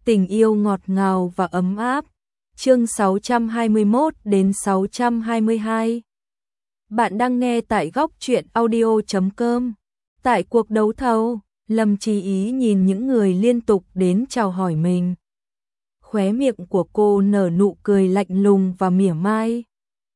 Tình yêu ngọt ngào và ấm áp. Chương 621 đến 622. Bạn đang nghe tại góc truyện audio.com. Tại cuộc đấu thầu, Lâm Chí Ý nhìn những người liên tục đến chào hỏi mình. Khóe miệng của cô nở nụ cười lạnh lùng và mỉa mai.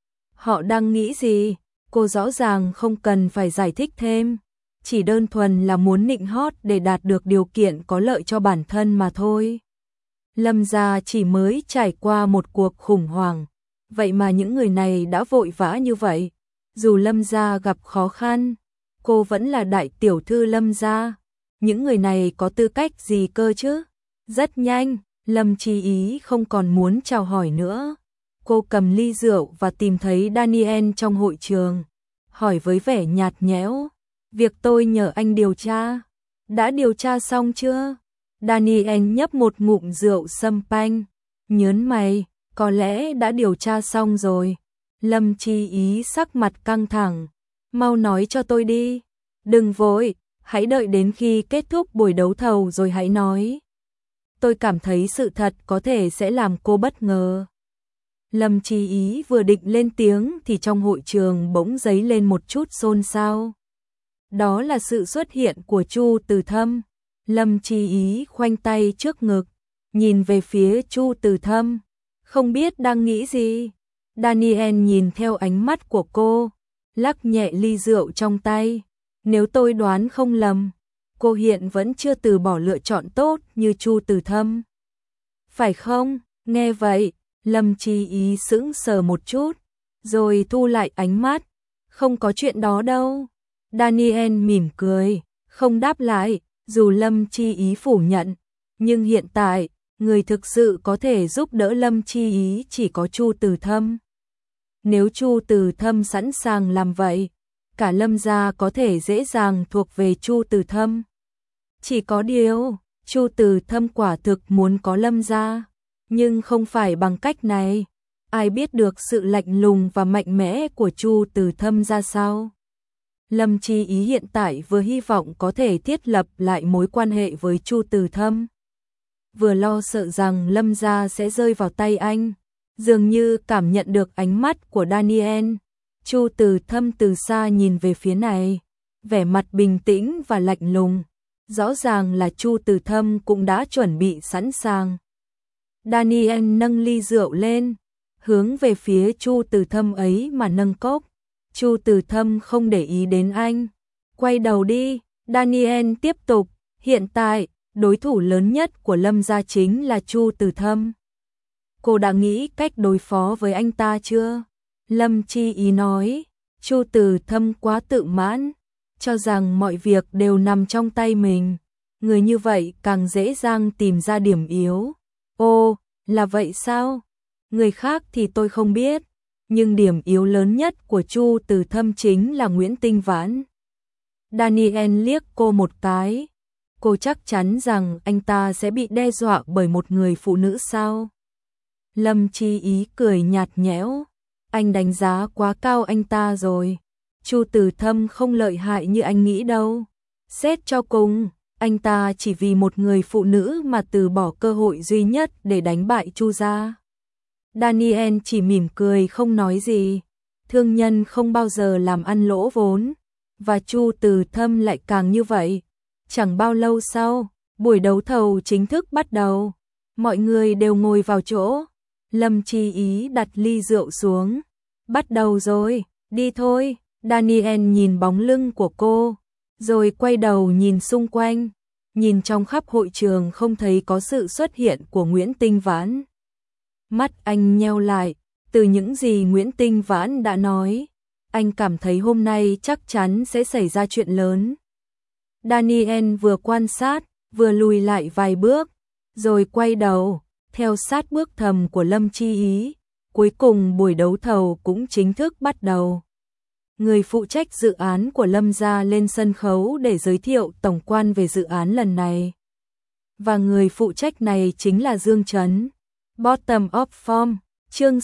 Họ đang nghĩ gì? Cô rõ ràng không cần phải giải thích thêm. Chỉ đơn thuần là muốn nịnh hót để đạt được điều kiện có lợi cho bản thân mà thôi. Lâm gia chỉ mới trải qua một cuộc khủng hoảng, vậy mà những người này đã vội vã như vậy. Dù Lâm gia gặp khó khăn, cô vẫn là đại tiểu thư Lâm gia. Những người này có tư cách gì cơ chứ? Rất nhanh, Lâm Chí Ý không còn muốn chào hỏi nữa. Cô cầm ly rượu và tìm thấy Daniel trong hội trường, hỏi với vẻ nhạt nhẽo, việc tôi nhờ anh điều tra, đã điều tra xong chưa? Daniel nhấp một ngụm rượu champagne, nhớn mày, có lẽ đã điều tra xong rồi. Lâm Chí Ý sắc mặt căng thẳng, mau nói cho tôi đi, đừng vội, hãy đợi đến khi kết thúc buổi đấu thầu rồi hãy nói. Tôi cảm thấy sự thật có thể sẽ làm cô bất ngờ. Lâm Chí Ý vừa định lên tiếng thì trong hội trường bỗng dấy lên một chút xôn xao. Đó là sự xuất hiện của Chu Từ Thâm. Lâm Chí Ý khoanh tay trước ngực, nhìn về phía Chu Từ Thâm, không biết đang nghĩ gì. Daniel nhìn theo ánh mắt của cô, lắc nhẹ ly rượu trong tay. Nếu tôi đoán không lầm, cô hiện vẫn chưa từ bỏ lựa chọn tốt như Chu Từ Thâm. Phải không? Nghe vậy, Lâm Chí Ý sững sờ một chút, rồi thu lại ánh mắt. Không có chuyện đó đâu. Daniel mỉm cười, không đáp lại. Dù Lâm Chí Ý phủ nhận, nhưng hiện tại, người thực sự có thể giúp đỡ Lâm Chí Ý chỉ có Chu Từ Thâm. Nếu Chu Từ Thâm sẵn sàng làm vậy, cả Lâm gia có thể dễ dàng thuộc về Chu Từ Thâm. Chỉ có điều, Chu Từ Thâm quả thực muốn có Lâm gia, nhưng không phải bằng cách này. Ai biết được sự lạnh lùng và mạnh mẽ của Chu Từ Thâm ra sao? Lâm Chí Ý hiện tại vừa hy vọng có thể thiết lập lại mối quan hệ với Chu Từ Thâm, vừa lo sợ rằng Lâm gia sẽ rơi vào tay anh. Dường như cảm nhận được ánh mắt của Daniel, Chu Từ Thâm từ xa nhìn về phía này, vẻ mặt bình tĩnh và lạnh lùng. Rõ ràng là Chu Từ Thâm cũng đã chuẩn bị sẵn sàng. Daniel nâng ly rượu lên, hướng về phía Chu Từ Thâm ấy mà nâng cốc. Chu Từ Thâm không để ý đến anh. Quay đầu đi, Daniel tiếp tục, hiện tại, đối thủ lớn nhất của Lâm gia chính là Chu Từ Thâm. Cô đã nghĩ cách đối phó với anh ta chưa? Lâm Chí Ý nói, Chu Từ Thâm quá tự mãn, cho rằng mọi việc đều nằm trong tay mình. Người như vậy càng dễ dàng tìm ra điểm yếu. Ồ, là vậy sao? Người khác thì tôi không biết. Nhưng điểm yếu lớn nhất của Chu Từ Thâm chính là Nguyễn Tinh Vãn. Daniel liếc cô một cái. Cô chắc chắn rằng anh ta sẽ bị đe dọa bởi một người phụ nữ sao? Lâm Chí Ý cười nhạt nhẽo. Anh đánh giá quá cao anh ta rồi. Chu Từ Thâm không lợi hại như anh nghĩ đâu. Xét cho cùng, anh ta chỉ vì một người phụ nữ mà từ bỏ cơ hội duy nhất để đánh bại Chu gia. Daniel chỉ mỉm cười không nói gì. Thương nhân không bao giờ làm ăn lỗ vốn, và Chu Từ Thâm lại càng như vậy. Chẳng bao lâu sau, buổi đấu thầu chính thức bắt đầu. Mọi người đều ngồi vào chỗ. Lâm Chí Ý đặt ly rượu xuống. Bắt đầu rồi, đi thôi. Daniel nhìn bóng lưng của cô, rồi quay đầu nhìn xung quanh. Nhìn trong khắp hội trường không thấy có sự xuất hiện của Nguyễn Tinh Vãn. Mắt anh nheo lại, từ những gì Nguyễn Tinh Vãn đã nói, anh cảm thấy hôm nay chắc chắn sẽ xảy ra chuyện lớn. Daniel vừa quan sát, vừa lùi lại vài bước, rồi quay đầu, theo sát bước thầm của Lâm Chí Ý. Cuối cùng buổi đấu thầu cũng chính thức bắt đầu. Người phụ trách dự án của Lâm gia lên sân khấu để giới thiệu tổng quan về dự án lần này. Và người phụ trách này chính là Dương Trấn. Bottom of form, chương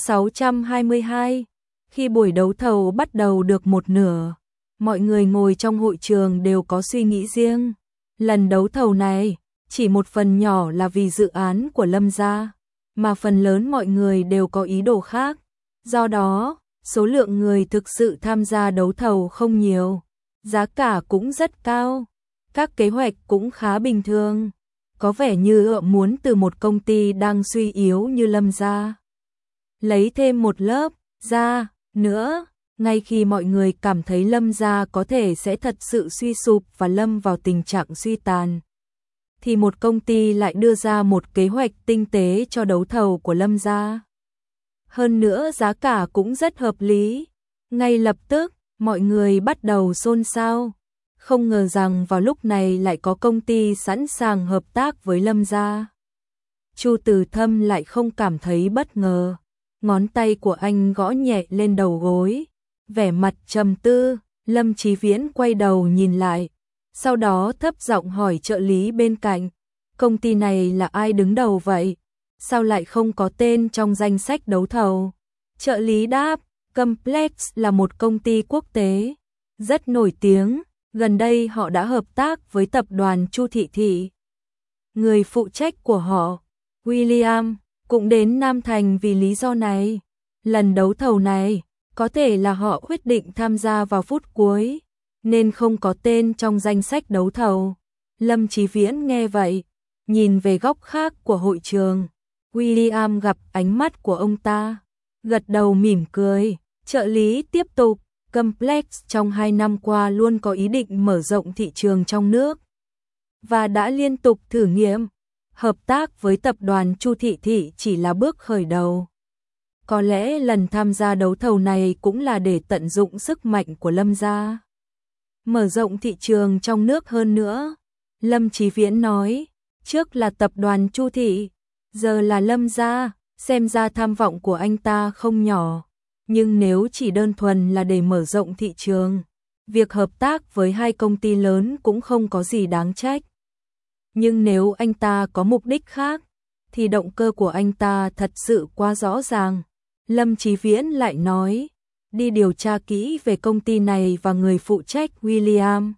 622. Khi buổi đấu thầu bắt đầu được một nửa, mọi người ngồi trong hội trường đều có suy nghĩ riêng. Lần đấu thầu này, Chỉ một phần nhỏ là vì dự án của Lâm gia, mà phần lớn mọi người đều có ý đồ khác. Do đó, số lượng người thực sự tham gia đấu thầu không nhiều, giá cả cũng rất cao, các kế hoạch cũng khá bình thường. Có vẻ như muốn từ một công ty đang suy yếu như Lâm gia lấy thêm một lớp ra nữa, ngay khi mọi người cảm thấy Lâm gia có thể sẽ thật sự suy sụp và lâm vào tình trạng suy tàn, thì một công ty lại đưa ra một kế hoạch tinh tế cho đấu thầu của Lâm gia. Hơn nữa giá cả cũng rất hợp lý. Ngay lập tức, mọi người bắt đầu xôn xao. Không ngờ rằng vào lúc này lại có công ty sẵn sàng hợp tác với Lâm gia. Chu Từ Thâm lại không cảm thấy bất ngờ. Ngón tay của anh gõ nhẹ lên đầu gối, vẻ mặt trầm tư. Lâm Chí Viễn quay đầu nhìn lại, sau đó thấp giọng hỏi trợ lý bên cạnh, công ty này là ai đứng đầu vậy? Sao lại không có tên trong danh sách đấu thầu? Trợ lý đáp, Complex là một công ty quốc tế, rất nổi tiếng, gần đây họ đã hợp tác với tập đoàn Chu Thị Thị. Người phụ trách của họ, William, cũng đến Nam Thành vì lý do này. Lần đấu thầu này, có thể là họ quyết định tham gia vào phút cuối, nên không có tên trong danh sách đấu thầu. Lâm Chí Viễn nghe vậy, nhìn về góc khác của hội trường. William gặp ánh mắt của ông ta, gật đầu mỉm cười. Trợ lý tiếp tục, Complex trong 2 năm qua luôn có ý định mở rộng thị trường trong nước và đã liên tục thử nghiệm. Hợp tác với tập đoàn Chu Thị Thị chỉ là bước khởi đầu. Có lẽ lần tham gia đấu thầu này cũng là để tận dụng sức mạnh của Lâm gia, mở rộng thị trường trong nước hơn nữa. Lâm Chí Viễn nói, trước là tập đoàn Chu Thị, giờ là Lâm gia, xem ra tham vọng của anh ta không nhỏ. Nhưng nếu chỉ đơn thuần là để mở rộng thị trường, việc hợp tác với 2 công ty lớn cũng không có gì đáng trách. Nhưng nếu anh ta có mục đích khác, thì động cơ của anh ta thật sự quá rõ ràng. Lâm Chí Viễn lại nói, đi điều tra kỹ về công ty này và người phụ trách William.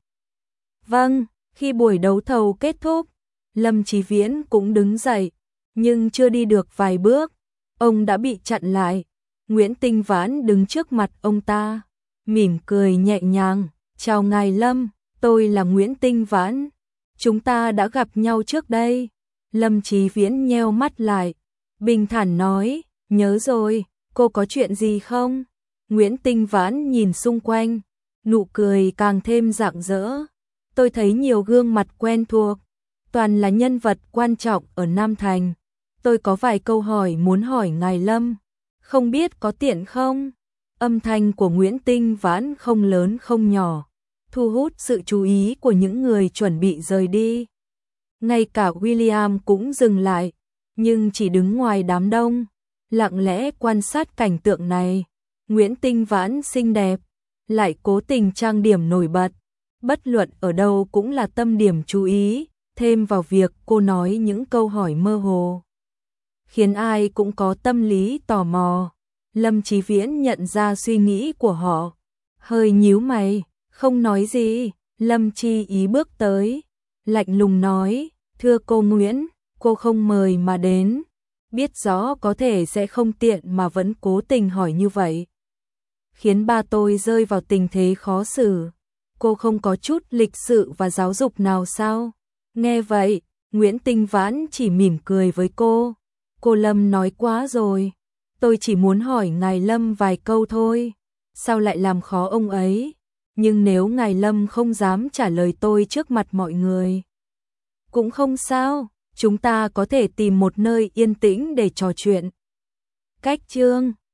Vâng, khi buổi đấu thầu kết thúc, Lâm Chí Viễn cũng đứng dậy, nhưng chưa đi được vài bước, ông đã bị chặn lại. Nguyễn Tinh Vãn đứng trước mặt ông ta, mỉm cười nhẹ nhàng, chào ngài Lâm, tôi là Nguyễn Tinh Vãn. Chúng ta đã gặp nhau trước đây. Lâm Chí Viễn nheo mắt lại, bình thản nói, nhớ rồi, cô có chuyện gì không? Nguyễn Tinh Vãn nhìn xung quanh, nụ cười càng thêm rạng rỡ. Tôi thấy nhiều gương mặt quen thuộc, toàn là nhân vật quan trọng ở Nam Thành. Tôi có vài câu hỏi muốn hỏi ngài Lâm, không biết có tiện không? Âm thanh của Nguyễn Tinh Vãn không lớn không nhỏ, thu hút sự chú ý của những người chuẩn bị rời đi. Ngay cả William cũng dừng lại, nhưng chỉ đứng ngoài đám đông, lặng lẽ quan sát cảnh tượng này. Nguyễn Tinh Vãn xinh đẹp, lại cố tình trang điểm nổi bật, bất luận ở đâu cũng là tâm điểm chú ý, thêm vào việc cô nói những câu hỏi mơ hồ, khiến ai cũng có tâm lý tò mò. Lâm Chí Viễn nhận ra suy nghĩ của họ, hơi nhíu mày, không nói gì. Lâm Chi Ý bước tới, lạnh lùng nói, thưa cô Nguyễn, cô không mời mà đến, biết rõ có thể sẽ không tiện mà vẫn cố tình hỏi như vậy, khiến ba tôi rơi vào tình thế khó xử. Cô không có chút lịch sự và giáo dục nào sao? Nghe vậy, Nguyễn Tinh Vãn chỉ mỉm cười với cô. Cô Lâm nói quá rồi, tôi chỉ muốn hỏi ngài Lâm vài câu thôi, sao lại làm khó ông ấy? Nhưng nếu ngài Lâm không dám trả lời tôi trước mặt mọi người, cũng không sao, chúng ta có thể tìm một nơi yên tĩnh để trò chuyện. Cách chương